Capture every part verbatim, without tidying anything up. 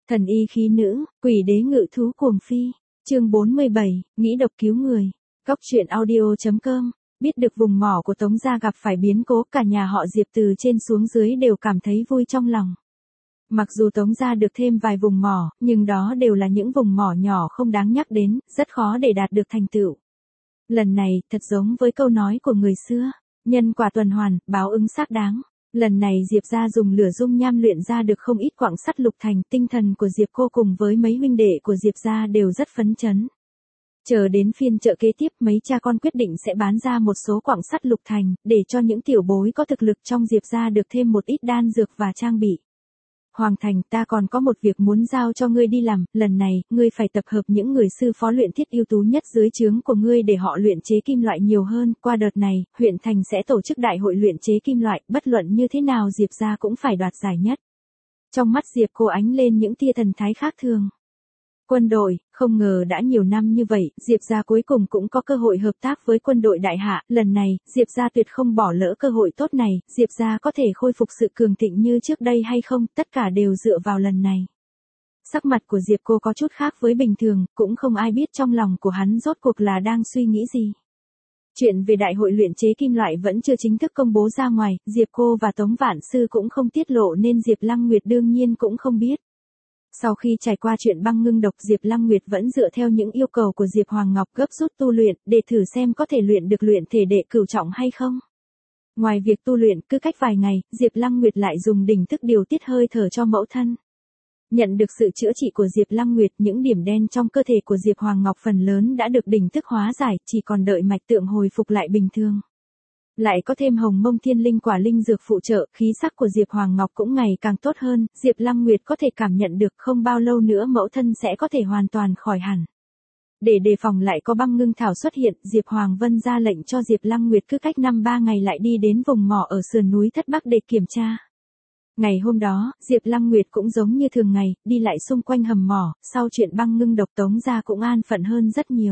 Thần y khí nữ, quỷ đế ngự thú cuồng phi. Chương bốn mươi bảy, nghĩ độc cứu người. Góc truyện audio chấm com. Biết được vùng mỏ của Tống gia gặp phải biến cố, cả nhà họ Diệp từ trên xuống dưới đều cảm thấy vui trong lòng. Mặc dù Tống gia được thêm vài vùng mỏ, nhưng đó đều là những vùng mỏ nhỏ không đáng nhắc đến, rất khó để đạt được thành tựu. Lần này, thật giống với câu nói của người xưa, nhân quả tuần hoàn, báo ứng xác đáng. Lần này Diệp gia dùng lửa dung nham luyện ra được không ít quặng sắt lục thành, tinh thần của Diệp cô cùng với mấy huynh đệ của Diệp gia đều rất phấn chấn. Chờ đến phiên chợ kế tiếp, mấy cha con quyết định sẽ bán ra một số quặng sắt lục thành, để cho những tiểu bối có thực lực trong Diệp gia được thêm một ít đan dược và trang bị. Hoàng Thành, ta còn có một việc muốn giao cho ngươi đi làm, lần này, ngươi phải tập hợp những người sư phó luyện thiết ưu tú nhất dưới trướng của ngươi để họ luyện chế kim loại nhiều hơn, qua đợt này, huyện thành sẽ tổ chức đại hội luyện chế kim loại, bất luận như thế nào Diệp gia cũng phải đoạt giải nhất. Trong mắt Diệp cô ánh lên những tia thần thái khác thường. Quân đội, không ngờ đã nhiều năm như vậy, Diệp gia cuối cùng cũng có cơ hội hợp tác với quân đội đại hạ, lần này, Diệp gia tuyệt không bỏ lỡ cơ hội tốt này, Diệp gia có thể khôi phục sự cường thịnh như trước đây hay không, tất cả đều dựa vào lần này. Sắc mặt của Diệp cô có chút khác với bình thường, cũng không ai biết trong lòng của hắn rốt cuộc là đang suy nghĩ gì. Chuyện về đại hội luyện chế kim loại vẫn chưa chính thức công bố ra ngoài, Diệp cô và Tống Vạn Sư cũng không tiết lộ nên Diệp Lăng Nguyệt đương nhiên cũng không biết. Sau khi trải qua chuyện băng ngưng độc, Diệp Lăng Nguyệt vẫn dựa theo những yêu cầu của Diệp Hoàng Ngọc gấp rút tu luyện, để thử xem có thể luyện được luyện thể đệ cửu trọng hay không. Ngoài việc tu luyện, cứ cách vài ngày, Diệp Lăng Nguyệt lại dùng đỉnh thức điều tiết hơi thở cho mẫu thân. Nhận được sự chữa trị của Diệp Lăng Nguyệt, những điểm đen trong cơ thể của Diệp Hoàng Ngọc phần lớn đã được đỉnh thức hóa giải, chỉ còn đợi mạch tượng hồi phục lại bình thường. Lại có thêm hồng mông thiên linh quả linh dược phụ trợ, khí sắc của Diệp Hoàng Ngọc cũng ngày càng tốt hơn, Diệp Lăng Nguyệt có thể cảm nhận được không bao lâu nữa mẫu thân sẽ có thể hoàn toàn khỏi hẳn. Để đề phòng lại có băng ngưng thảo xuất hiện, Diệp Hoàng Vân ra lệnh cho Diệp Lăng Nguyệt cứ cách năm ba ngày lại đi đến vùng mỏ ở sườn núi Thất Bắc để kiểm tra. Ngày hôm đó, Diệp Lăng Nguyệt cũng giống như thường ngày, đi lại xung quanh hầm mỏ, sau chuyện băng ngưng độc Tống gia cũng an phận hơn rất nhiều.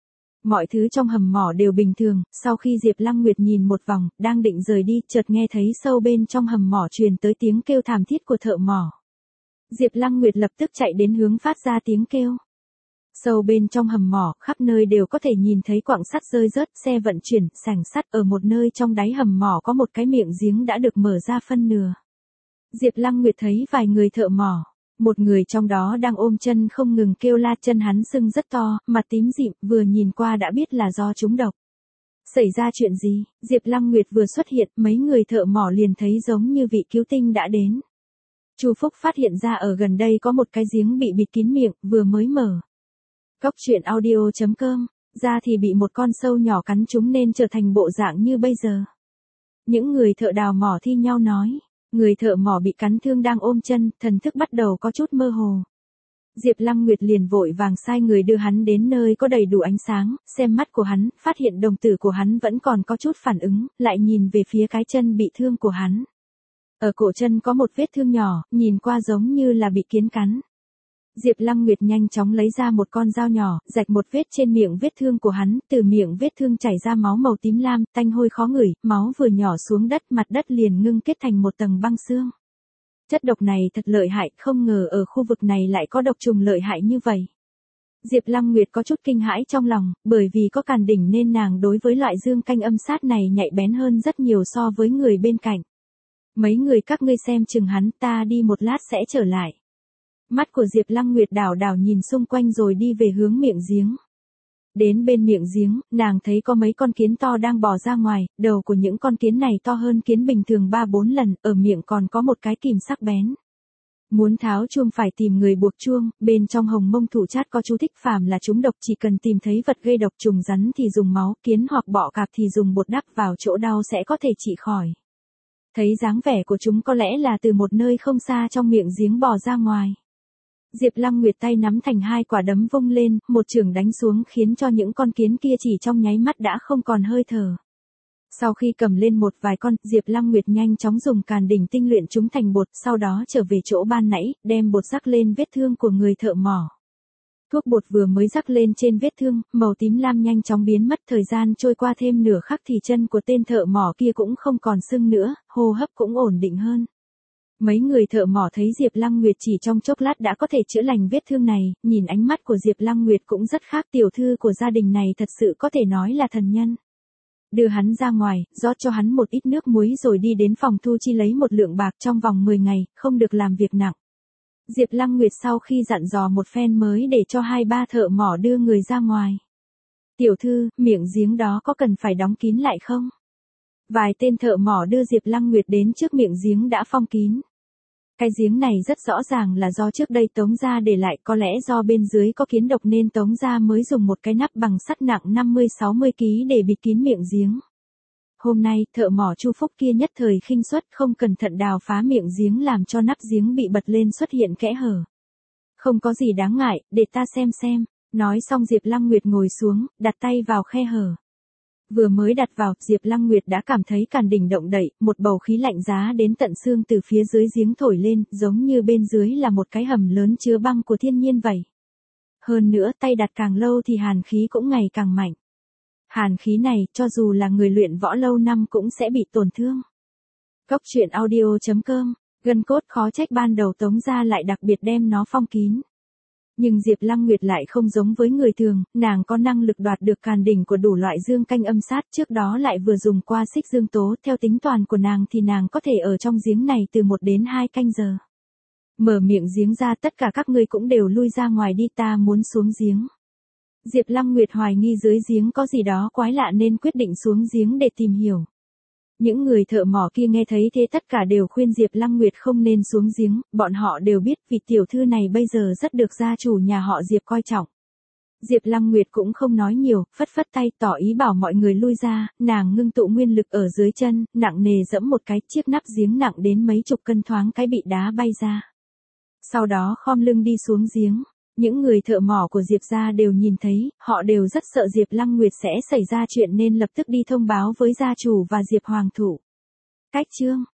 Mọi thứ trong hầm mỏ đều bình thường, sau khi Diệp Lăng Nguyệt nhìn một vòng, đang định rời đi, chợt nghe thấy sâu bên trong hầm mỏ truyền tới tiếng kêu thảm thiết của thợ mỏ. Diệp Lăng Nguyệt lập tức chạy đến hướng phát ra tiếng kêu. Sâu bên trong hầm mỏ, khắp nơi đều có thể nhìn thấy quặng sắt rơi rớt, xe vận chuyển, xảng sắt, ở một nơi trong đáy hầm mỏ có một cái miệng giếng đã được mở ra phân nửa. Diệp Lăng Nguyệt thấy vài người thợ mỏ. Một người trong đó đang ôm chân không ngừng kêu la, chân hắn sưng rất to, mặt tím dịm, vừa nhìn qua đã biết là do trúng độc. Xảy ra chuyện gì? Diệp Lăng Nguyệt vừa xuất hiện, mấy người thợ mỏ liền thấy giống như vị cứu tinh đã đến. Chu Phúc phát hiện ra ở gần đây có một cái giếng bị bịt kín miệng, vừa mới mở. Góc truyện audio chấm com, ra thì bị một con sâu nhỏ cắn trúng nên trở thành bộ dạng như bây giờ. Những người thợ đào mỏ thi nhau nói. Người thợ mỏ bị cắn thương đang ôm chân, thần thức bắt đầu có chút mơ hồ. Diệp Lăng Nguyệt liền vội vàng sai người đưa hắn đến nơi có đầy đủ ánh sáng, xem mắt của hắn, phát hiện đồng tử của hắn vẫn còn có chút phản ứng, lại nhìn về phía cái chân bị thương của hắn. Ở cổ chân có một vết thương nhỏ, nhìn qua giống như là bị kiến cắn. Diệp Lăng Nguyệt nhanh chóng lấy ra một con dao nhỏ, rạch một vết trên miệng vết thương của hắn, từ miệng vết thương chảy ra máu màu tím lam, tanh hôi khó ngửi, máu vừa nhỏ xuống đất, mặt đất liền ngưng kết thành một tầng băng xương. Chất độc này thật lợi hại, không ngờ ở khu vực này lại có độc trùng lợi hại như vậy. Diệp Lăng Nguyệt có chút kinh hãi trong lòng, bởi vì có càn đỉnh nên nàng đối với loại dương canh âm sát này nhạy bén hơn rất nhiều so với người bên cạnh. Mấy người các ngươi xem chừng hắn, ta đi một lát sẽ trở lại. Mắt của Diệp Lăng Nguyệt đảo đảo nhìn xung quanh rồi đi về hướng miệng giếng. Đến bên miệng giếng, nàng thấy có mấy con kiến to đang bò ra ngoài, đầu của những con kiến này to hơn kiến bình thường ba bốn lần, ở miệng còn có một cái kìm sắc bén. Muốn tháo chuông phải tìm người buộc chuông, bên trong hồng mông thủ chát có chú thích phàm là chúng độc chỉ cần tìm thấy vật gây độc, trùng rắn thì dùng máu, kiến hoặc bọ cạp thì dùng bột đắp vào chỗ đau sẽ có thể trị khỏi. Thấy dáng vẻ của chúng có lẽ là từ một nơi không xa trong miệng giếng bò ra ngoài. Diệp Lăng Nguyệt tay nắm thành hai quả đấm vung lên, một chưởng đánh xuống khiến cho những con kiến kia chỉ trong nháy mắt đã không còn hơi thở. Sau khi cầm lên một vài con, Diệp Lăng Nguyệt nhanh chóng dùng càn đỉnh tinh luyện chúng thành bột, sau đó trở về chỗ ban nãy, đem bột rắc lên vết thương của người thợ mỏ. Thuốc bột vừa mới rắc lên trên vết thương, màu tím lam nhanh chóng biến mất, thời gian trôi qua thêm nửa khắc thì chân của tên thợ mỏ kia cũng không còn sưng nữa, hô hấp cũng ổn định hơn. Mấy người thợ mỏ thấy Diệp Lăng Nguyệt chỉ trong chốc lát đã có thể chữa lành vết thương này, nhìn ánh mắt của Diệp Lăng Nguyệt cũng rất khác, tiểu thư của gia đình này thật sự có thể nói là thần nhân. Đưa hắn ra ngoài, rót cho hắn một ít nước muối rồi đi đến phòng thu chi lấy một lượng bạc trong vòng mười ngày, không được làm việc nặng. Diệp Lăng Nguyệt sau khi dặn dò một phen mới để cho hai ba thợ mỏ đưa người ra ngoài. Tiểu thư, miệng giếng đó có cần phải đóng kín lại không? Vài tên thợ mỏ đưa Diệp Lăng Nguyệt đến trước miệng giếng đã phong kín. Cái giếng này rất rõ ràng là do trước đây Tống gia để lại, có lẽ do bên dưới có kiến độc nên Tống gia mới dùng một cái nắp bằng sắt nặng năm mươi sáu mươi ki lô gam để bịt kín miệng giếng. Hôm nay, thợ mỏ Chu Phúc kia nhất thời khinh suất không cẩn thận đào phá miệng giếng làm cho nắp giếng bị bật lên xuất hiện kẽ hở. Không có gì đáng ngại, để ta xem xem. Nói xong Diệp Lăng Nguyệt ngồi xuống, đặt tay vào khe hở. Vừa mới đặt vào, Diệp Lăng Nguyệt đã cảm thấy càn đỉnh động đậy, một bầu khí lạnh giá đến tận xương từ phía dưới giếng thổi lên, giống như bên dưới là một cái hầm lớn chứa băng của thiên nhiên vậy. Hơn nữa, tay đặt càng lâu thì hàn khí cũng ngày càng mạnh. Hàn khí này, cho dù là người luyện võ lâu năm cũng sẽ bị tổn thương. Cốc truyện audio chấm com, gân cốt khó trách ban đầu Tống gia lại đặc biệt đem nó phong kín. Nhưng Diệp Lăng Nguyệt lại không giống với người thường, nàng có năng lực đoạt được càn đỉnh của đủ loại dương canh âm sát, trước đó lại vừa dùng qua xích dương tố, theo tính toán của nàng thì nàng có thể ở trong giếng này từ một đến hai canh giờ. Mở miệng giếng ra, tất cả các ngươi cũng đều lui ra ngoài đi, ta muốn xuống giếng. Diệp Lăng Nguyệt hoài nghi dưới giếng có gì đó quái lạ nên quyết định xuống giếng để tìm hiểu. Những người thợ mỏ kia nghe thấy thế tất cả đều khuyên Diệp Lăng Nguyệt không nên xuống giếng, bọn họ đều biết vị tiểu thư này bây giờ rất được gia chủ nhà họ Diệp coi trọng. Diệp Lăng Nguyệt cũng không nói nhiều, phất phất tay tỏ ý bảo mọi người lui ra, nàng ngưng tụ nguyên lực ở dưới chân, nặng nề giẫm một cái, chiếc nắp giếng nặng đến mấy chục cân thoáng cái bị đá bay ra. Sau đó khom lưng đi xuống giếng. Những người thợ mỏ của Diệp gia đều nhìn thấy, họ đều rất sợ Diệp Lăng Nguyệt sẽ xảy ra chuyện nên lập tức đi thông báo với gia chủ và Diệp Hoàng thụ. Cách chương